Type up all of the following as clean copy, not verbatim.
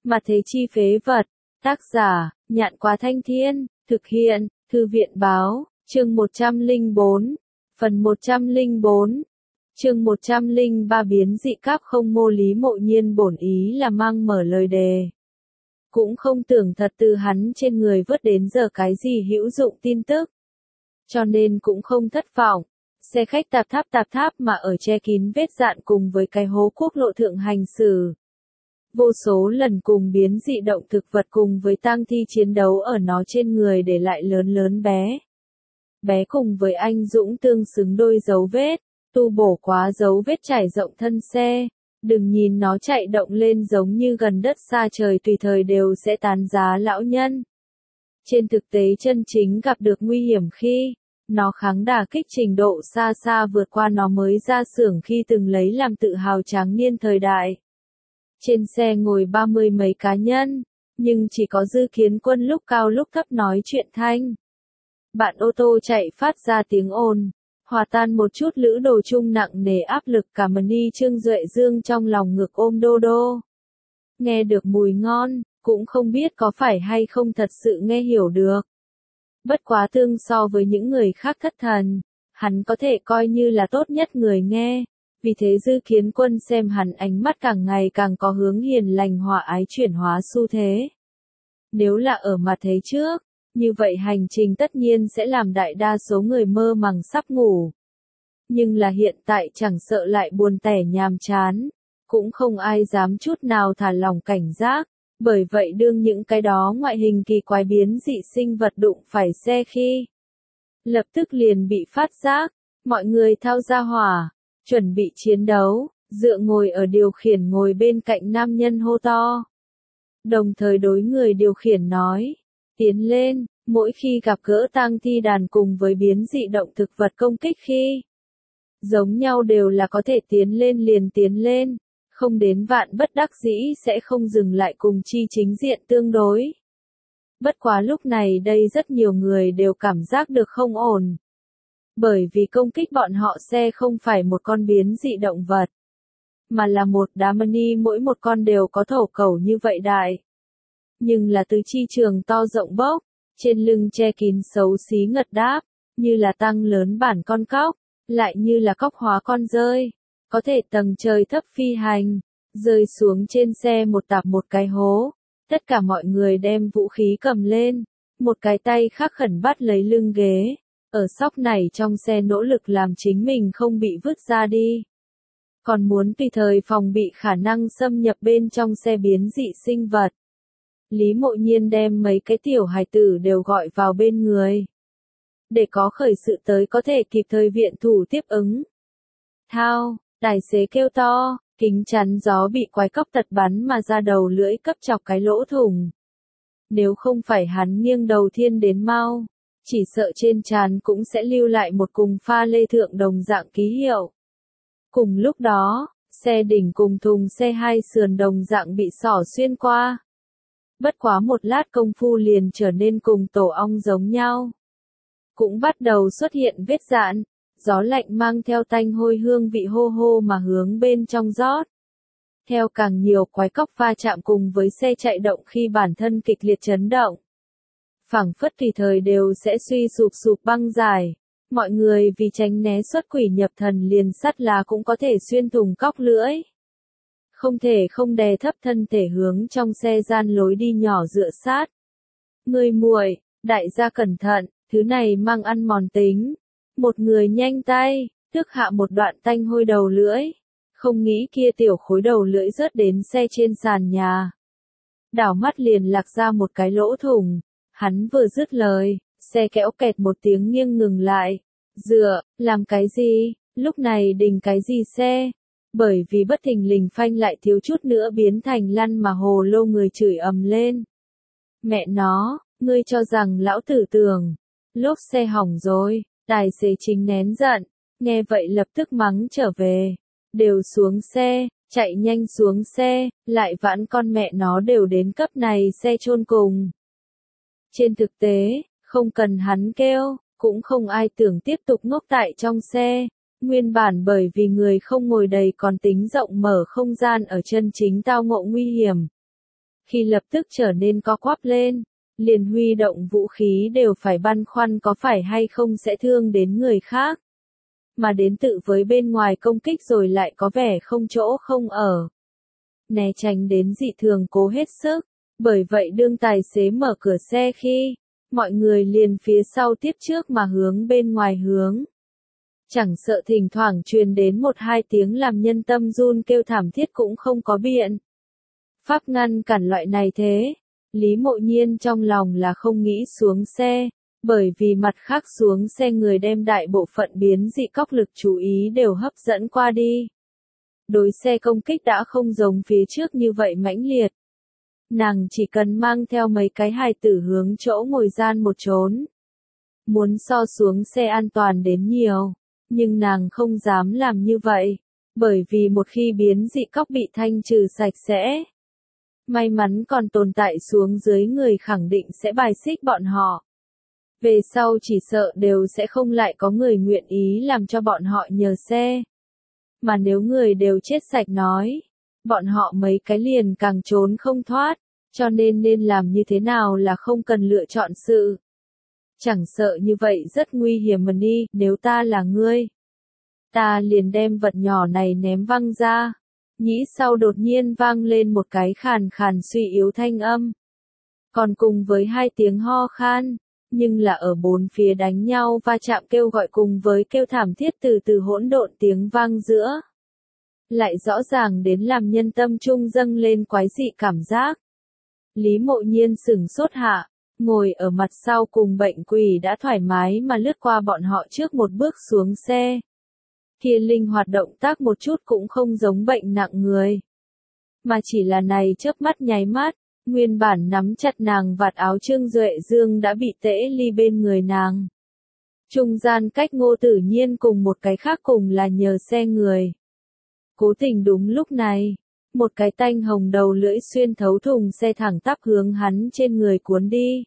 Mà thế chi phế vật. Tác giả, Nhạn Quá Thanh Thiên, thực hiện, Thư viện báo, chương 104, phần 104, chương 103 biến dị các không mô Lý Mộ Nhiên bổn ý là mang mở lời đề. Cũng không tưởng thật từ hắn trên người vớt đến giờ cái gì hữu dụng tin tức. Cho nên cũng không thất vọng. Xe khách tạp tháp mà ở che kín vết dạn cùng với cái hố quốc lộ thượng hành xử. Vô số lần cùng biến dị động thực vật cùng với tang thi chiến đấu ở nó trên người để lại lớn bé. Bé cùng với anh Dũng tương xứng đôi dấu vết, tu bổ quá dấu vết trải rộng thân xe. Đừng nhìn nó chạy động lên giống như gần đất xa trời tùy thời đều sẽ tán giá lão nhân. Trên thực tế chân chính gặp được nguy hiểm khi nó kháng đả kích trình độ xa vượt qua nó mới ra xưởng khi từng lấy làm tự hào tráng niên thời đại. Trên xe ngồi 30 mấy cá nhân, nhưng chỉ có Dư Kiến Quân lúc cao lúc thấp nói chuyện thanh. Bạn ô tô chạy phát ra tiếng ồn, hòa tan một chút lữ đồ chung nặng nề áp lực cả Mani Trương Duệ Dương trong lòng ngực ôm đô đô. Nghe được mùi ngon, cũng không biết có phải hay không thật sự nghe hiểu được. Bất quá tương so với những người khác thất thần, hắn có thể coi như là tốt nhất người nghe. Vì thế Dư Kiến Quân xem hắn ánh mắt càng ngày càng có hướng hiền lành hòa ái chuyển hóa xu thế. Nếu là ở mặt thế trước, như vậy hành trình tất nhiên sẽ làm đại đa số người mơ màng sắp ngủ. Nhưng là hiện tại chẳng sợ lại buồn tẻ nhàm chán, cũng không ai dám chút nào thả lỏng cảnh giác. Bởi vậy đương những cái đó ngoại hình kỳ quái biến dị sinh vật đụng phải xe khi lập tức liền bị phát giác, mọi người thao ra hỏa, chuẩn bị chiến đấu, dựa ngồi ở điều khiển ngồi bên cạnh nam nhân hô to. Đồng thời đối người điều khiển nói, tiến lên, mỗi khi gặp gỡ tang thi đàn cùng với biến dị động thực vật công kích khi giống nhau đều là có thể tiến lên liền tiến lên. Không đến vạn bất đắc dĩ sẽ không dừng lại cùng chi chính diện tương đối. Bất quá lúc này đây rất nhiều người đều cảm giác được không ổn. Bởi vì công kích bọn họ xe không phải một con biến dị động vật, mà là một đám mani mỗi một con đều có thổ khẩu như vậy đại. Nhưng là tứ chi trường to rộng bốc, trên lưng che kín xấu xí ngật đáp, như là tăng lớn bản con cóc, lại như là cóc hóa con dơi. Có thể tầng trời thấp phi hành, rơi xuống trên xe một tạp một cái hố. Tất cả mọi người đem vũ khí cầm lên, một cái tay khác khẩn bắt lấy lưng ghế, ở sóc này trong xe nỗ lực làm chính mình không bị vứt ra đi. Còn muốn tùy thời phòng bị khả năng xâm nhập bên trong xe biến dị sinh vật. Lý Mộ Nhiên đem mấy cái tiểu hài tử đều gọi vào bên người. Để có khởi sự tới có thể kịp thời viện thủ tiếp ứng. Thao! Tài xế kêu to, kính chắn gió bị quái cóc tật bắn mà ra đầu lưỡi cấp chọc cái lỗ thủng. Nếu không phải hắn nghiêng đầu thiên đến mau, chỉ sợ trên trán cũng sẽ lưu lại một cùng pha lê thượng đồng dạng ký hiệu. Cùng lúc đó, xe đỉnh cùng thùng xe hai sườn đồng dạng bị xỏ xuyên qua. Bất quá một lát công phu liền trở nên cùng tổ ong giống nhau. Cũng bắt đầu xuất hiện vết dạn. Gió lạnh mang theo tanh hôi hương vị hô hô mà hướng bên trong rót. Theo càng nhiều quái cóc va chạm cùng với xe chạy động khi bản thân kịch liệt chấn động. Phảng phất tùy thời đều sẽ suy sụp băng dài. Mọi người vì tránh né xuất quỷ nhập thần liền sắt lá cũng có thể xuyên thủng cóc lưỡi. Không thể không đè thấp thân thể hướng trong xe gian lối đi nhỏ dựa sát. Người muội, đại gia cẩn thận, thứ này mang ăn mòn tính. Một người nhanh tay, tước hạ một đoạn tanh hôi đầu lưỡi. Không nghĩ kia tiểu khối đầu lưỡi rớt đến xe trên sàn nhà. Đảo mắt liền lạc ra một cái lỗ thủng. Hắn vừa dứt lời, xe kéo kẹt một tiếng nghiêng ngừng lại. Dựa, làm cái gì? Lúc này đình cái gì xe? Bởi vì bất thình lình phanh lại thiếu chút nữa biến thành lăn mà hồ lô người chửi ầm lên. Mẹ nó, ngươi cho rằng lão tử tưởng. Lốp xe hỏng rồi. Tài xế chính nén giận, nghe vậy lập tức mắng trở về. Đều xuống xe, chạy nhanh xuống xe, lại vãn con mẹ nó đều đến cấp này xe chôn cùng. Trên thực tế, không cần hắn kêu, cũng không ai tưởng tiếp tục ngốc tại trong xe. Nguyên bản bởi vì người không ngồi đầy còn tính rộng mở không gian ở chân chính tao ngộ nguy hiểm. khi lập tức trở nên co quắp lên, liền huy động vũ khí đều phải băn khoăn có phải hay không sẽ thương đến người khác. Mà đến tự với bên ngoài công kích rồi lại có vẻ không chỗ không ở. Né tránh đến dị thường cố hết sức, bởi vậy đương tài xế mở cửa xe khi, mọi người liền phía sau tiếp trước mà hướng bên ngoài hướng. Chẳng sợ thỉnh thoảng truyền đến một hai tiếng làm nhân tâm run kêu thảm thiết cũng không có biện pháp ngăn cản loại này thế. Lý Mộ Nhiên trong lòng là không nghĩ xuống xe, bởi vì mặt khác xuống xe người đem đại bộ phận biến dị cóc lực chú ý đều hấp dẫn qua đi. Đối xe công kích đã không giống phía trước như vậy mãnh liệt. Nàng chỉ cần mang theo mấy cái hài tử hướng chỗ ngồi gian một trốn. Muốn so xuống xe an toàn đến nhiều, nhưng nàng không dám làm như vậy, bởi vì một khi biến dị cóc bị thanh trừ sạch sẽ, may mắn còn tồn tại xuống dưới người khẳng định sẽ bài xích bọn họ. Về sau chỉ sợ đều sẽ không lại có người nguyện ý làm cho bọn họ nhờ xe. Mà nếu người đều chết sạch nói, bọn họ mấy cái liền càng trốn không thoát, cho nên làm như thế nào là không cần lựa chọn sự. Chẳng sợ như vậy rất nguy hiểm mà đi, nếu ta là ngươi, ta liền đem vật nhỏ này ném văng ra. Nhĩ sau đột nhiên vang lên một cái khàn khàn suy yếu thanh âm. Còn cùng với hai tiếng ho khan, nhưng là ở bốn phía đánh nhau va chạm kêu gọi cùng với kêu thảm thiết từ từ hỗn độn tiếng vang giữa. Lại rõ ràng đến làm nhân tâm trung dâng lên quái dị cảm giác. Lý Mộ Nhiên sửng sốt hạ, ngồi ở mặt sau cùng bệnh quỷ đã thoải mái mà lướt qua bọn họ trước một bước xuống xe. Kia linh hoạt động tác một chút cũng không giống bệnh nặng người. Mà chỉ là này chớp mắt nháy mắt, nguyên bản nắm chặt nàng vạt áo Trương Duệ Dương đã bị tễ ly bên người nàng. Trung gian cách Ngô Tử Nhiên cùng một cái khác cùng là nhờ xe người. Cố tình đúng lúc này, một cái tanh hồng đầu lưỡi xuyên thấu thùng xe thẳng tắp hướng hắn trên người cuốn đi.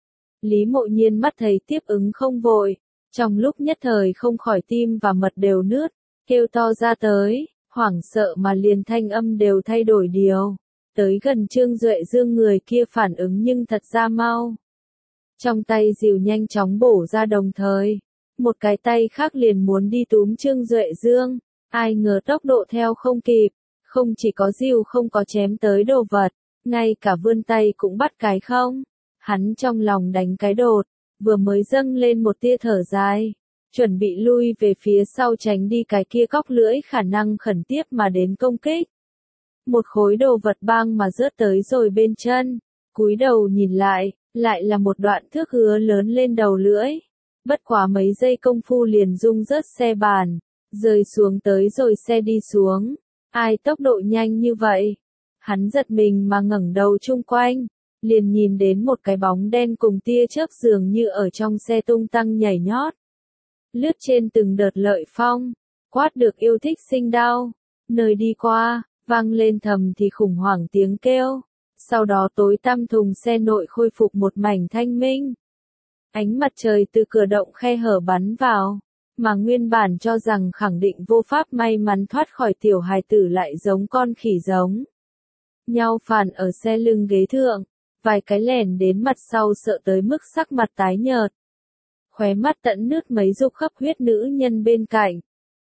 Lý Mộ Nhiên mắt thấy tiếp ứng không vội, trong lúc nhất thời không khỏi tim và mật đều nướt, kêu to ra tới, hoảng sợ mà liền thanh âm đều thay đổi điều. Tới gần Trương Duệ Dương người kia phản ứng nhưng thật ra mau. Trong tay dìu nhanh chóng bổ ra đồng thời, một cái tay khác liền muốn đi túm Trương Duệ Dương, ai ngờ tốc độ theo không kịp, không chỉ có dìu không có chém tới đồ vật, ngay cả vươn tay cũng bắt cái không. Hắn trong lòng đánh cái đột, vừa mới dâng lên một tia thở dài, chuẩn bị lui về phía sau tránh đi cái kia cóc lưỡi khả năng khẩn tiếp mà đến công kích. Một khối đồ vật bang mà rớt tới rồi bên chân, cúi đầu nhìn lại là một đoạn thước hứa lớn lên đầu lưỡi. Bất quá mấy giây công phu liền rung rớt xe bàn, rơi xuống tới rồi xe đi xuống. Ai tốc độ nhanh như vậy? Hắn giật mình mà ngẩng đầu chung quanh, liền nhìn đến một cái bóng đen cùng tia chớp dường như ở trong xe tung tăng nhảy nhót. Lướt trên từng đợt lợi phong, quát được yêu thích sinh đau, nơi đi qua, vang lên thầm thì khủng hoảng tiếng kêu. Sau đó tối tăm thùng xe nội khôi phục một mảnh thanh minh. Ánh mặt trời từ cửa động khe hở bắn vào, mà nguyên bản cho rằng khẳng định vô pháp may mắn thoát khỏi tiểu hài tử lại giống con khỉ giống. Nhau phàn ở xe lưng ghế thượng, vài cái lèn đến mặt sau sợ tới mức sắc mặt tái nhợt. Khóe mắt tận nước mấy dục khắp huyết nữ nhân bên cạnh.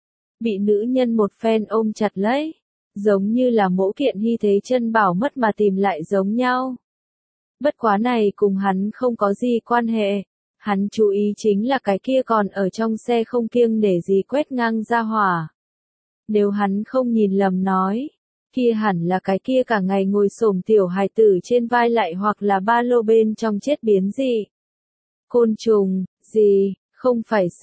Bị nữ nhân một phen ôm chặt lấy, giống như là mẫu kiện hy thế chân bảo mất mà tìm lại giống nhau. Bất quá này cùng hắn không có gì quan hệ, hắn chú ý chính là cái kia còn ở trong xe không kiêng để gì quét ngang ra hỏa. Nếu hắn không nhìn lầm nói, kia hẳn là cái kia cả ngày ngồi xổm tiểu hài tử trên vai lại hoặc là ba lô bên trong chết biến dị. Côn trùng, gì, không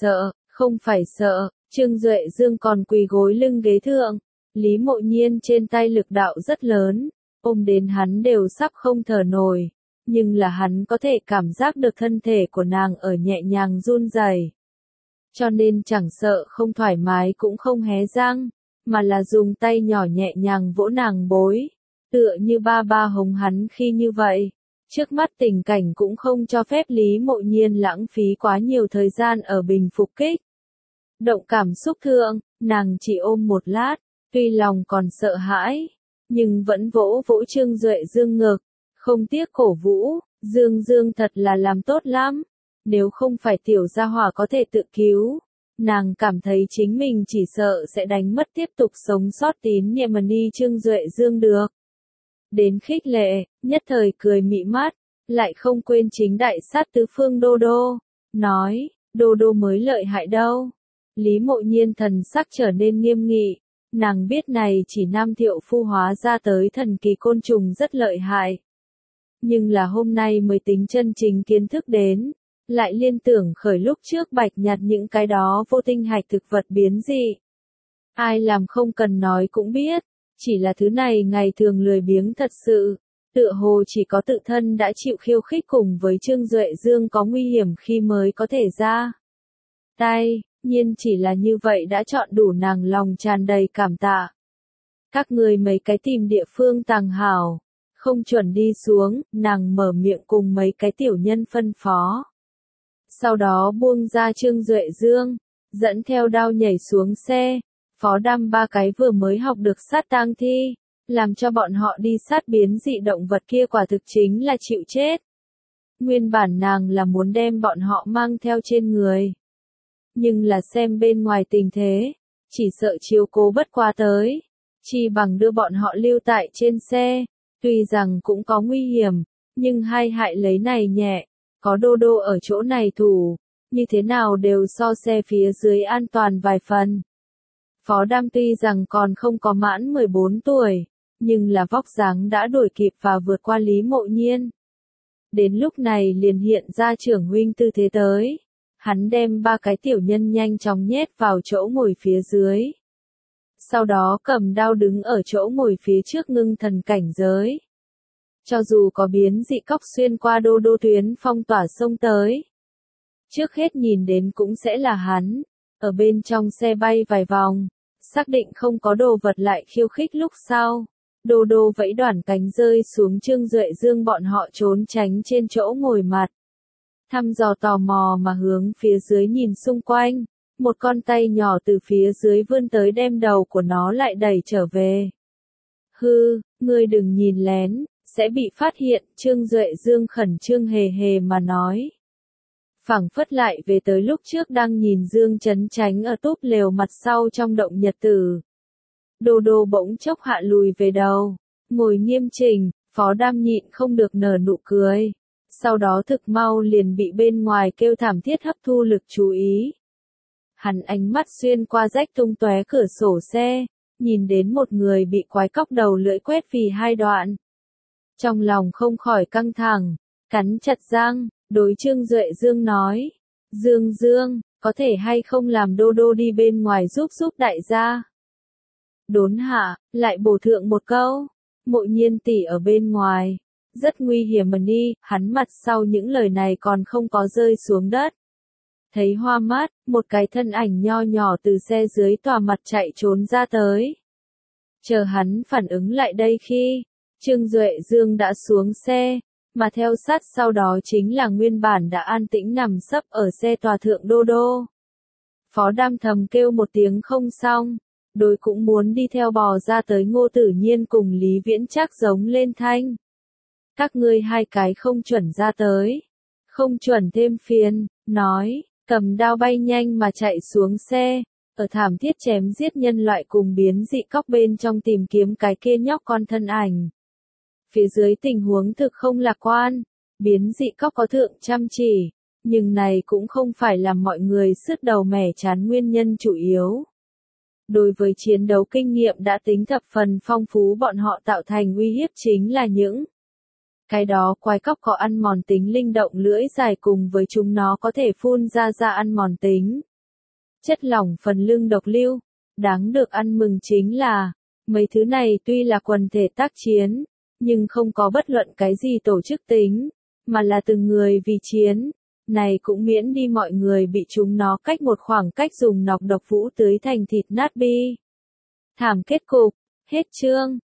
phải sợ, Trương Duệ Dương còn quỳ gối lưng ghế thượng, Lý Mộ Nhiên trên tay lực đạo rất lớn, ôm đến hắn đều sắp không thở nổi, nhưng là hắn có thể cảm giác được thân thể của nàng ở nhẹ nhàng run rẩy. Cho nên chẳng sợ không thoải mái cũng không hé răng, mà là dùng tay nhỏ nhẹ nhàng vỗ nàng bối, tựa như ba hống hắn khi như vậy. Trước mắt tình cảnh cũng không cho phép Lý Mộ Nhiên lãng phí quá nhiều thời gian ở bình phục kích. Động cảm xúc thượng, nàng chỉ ôm một lát, tuy lòng còn sợ hãi, nhưng vẫn vỗ vỗ Trương Duệ Dương ngực, không tiếc cổ vũ, Dương Dương thật là làm tốt lắm. Nếu không phải tiểu gia hỏa có thể tự cứu, nàng cảm thấy chính mình chỉ sợ sẽ đánh mất tiếp tục sống sót tín nhiệm đi Trương Duệ Dương được. Đến khích lệ, nhất thời cười mị mắt, lại không quên chính đại sát tứ phương Đô Đô, nói, Đô Đô mới lợi hại đâu. Lý Mộ Nhiên thần sắc trở nên nghiêm nghị, nàng biết này chỉ Nam Thiệu Phu hóa ra tới thần kỳ côn trùng rất lợi hại. Nhưng là hôm nay mới tính chân chính kiến thức đến, lại liên tưởng khởi lúc trước bạch nhặt những cái đó vô tinh hạch thực vật biến dị. Ai làm không cần nói cũng biết, chỉ là thứ này ngày thường lười biếng thật sự, tựa hồ chỉ có tự thân đã chịu khiêu khích cùng với Trương Duệ Dương có nguy hiểm khi mới có thể ra tay, nhiên chỉ là như vậy đã chọn đủ nàng lòng tràn đầy cảm tạ. Các người mấy cái tìm địa phương tàng hảo, không chuẩn đi xuống, nàng mở miệng cùng mấy cái tiểu nhân phân phó. Sau đó buông ra Trương Duệ Dương, dẫn theo đao nhảy xuống xe, phó đam ba cái vừa mới học được sát tang thi, làm cho bọn họ đi sát biến dị động vật kia quả thực chính là chịu chết. Nguyên bản nàng là muốn đem bọn họ mang theo trên người. Nhưng là xem bên ngoài tình thế, chỉ sợ chiếu cố bất quá tới, chỉ bằng đưa bọn họ lưu tại trên xe, tuy rằng cũng có nguy hiểm, nhưng hai hại lấy này nhẹ, có Đô Đô ở chỗ này thủ, như thế nào đều so xe phía dưới an toàn vài phần. Phó Đam tuy rằng còn không có mãn 14 tuổi, nhưng là vóc dáng đã đuổi kịp và vượt qua Lý Mộ Nhiên. Đến lúc này liền hiện ra trưởng huynh tư thế tới. Hắn đem ba cái tiểu nhân nhanh chóng nhét vào chỗ ngồi phía dưới. Sau đó cầm đao đứng ở chỗ ngồi phía trước ngưng thần cảnh giới. Cho dù có biến dị cóc xuyên qua Đô Đô tuyến phong tỏa sông tới. Trước hết nhìn đến cũng sẽ là hắn, ở bên trong xe bay vài vòng, xác định không có đồ vật lại khiêu khích lúc sau. Đô Đô vẫy đoản cánh rơi xuống Trương Duệ Dương bọn họ trốn tránh trên chỗ ngồi mặt. Thăm dò tò mò mà hướng phía dưới nhìn xung quanh, một con tay nhỏ từ phía dưới vươn tới đem đầu của nó lại đẩy trở về. Hư, ngươi đừng nhìn lén, sẽ bị phát hiện, Trương Duệ Dương khẩn trương hề hề mà nói. Phảng phất lại về tới lúc trước đang nhìn Dương Chấn Chánh ở túp lều mặt sau trong động nhật tử. Đô Đô bỗng chốc hạ lùi về đầu, ngồi nghiêm chỉnh, Phó Đam nhịn không được nở nụ cười. Sau đó thực mau liền bị bên ngoài kêu thảm thiết hấp thu lực chú ý. Hắn ánh mắt xuyên qua rách tung tóe cửa sổ xe, nhìn đến một người bị quái cóc đầu lưỡi quét vì hai đoạn. Trong lòng không khỏi căng thẳng, cắn chặt răng, đối Trương Duệ Dương nói, Dương Dương, có thể hay không làm Đô Đô đi bên ngoài giúp đại gia. Đốn hạ, lại bổ thượng một câu, Mộ Nhiên tỷ ở bên ngoài. Rất nguy hiểm mà đi, hắn mặt sau những lời này còn không có rơi xuống đất. Thấy hoa mắt, một cái thân ảnh nho nhỏ từ xe dưới tòa mặt chạy trốn ra tới. Chờ hắn phản ứng lại đây khi, Trương Duệ Dương đã xuống xe, mà theo sát sau đó chính là nguyên bản đã an tĩnh nằm sấp ở xe tòa thượng Đô Đô. Phó Đam thầm kêu một tiếng không xong, đối cũng muốn đi theo bò ra tới Ngô Tử Nhiên cùng Lý Viễn Trác giống lên thanh. Các ngươi hai cái không chuẩn ra tới. Không chuẩn thêm phiền, nói, cầm đao bay nhanh mà chạy xuống xe, ở thảm thiết chém giết nhân loại cùng biến dị cóc bên trong tìm kiếm cái kia nhóc con thân ảnh. Phía dưới tình huống thực không lạc quan, biến dị cóc có thượng chăm chỉ, nhưng này cũng không phải làm mọi người sứt đầu mẻ chán nguyên nhân chủ yếu. Đối với chiến đấu kinh nghiệm đã tính thập phần phong phú bọn họ tạo thành uy hiếp chính là những cái đó quái cóc có ăn mòn tính linh động lưỡi dài cùng với chúng nó có thể phun ra ăn mòn tính. Chất lỏng phần lưng độc lưu, đáng được ăn mừng chính là, mấy thứ này tuy là quần thể tác chiến, nhưng không có bất luận cái gì tổ chức tính, mà là từng người vì chiến, này cũng miễn đi mọi người bị chúng nó cách một khoảng cách dùng nọc độc vũ tưới thành thịt nát bi. Thảm kết cục, hết chương.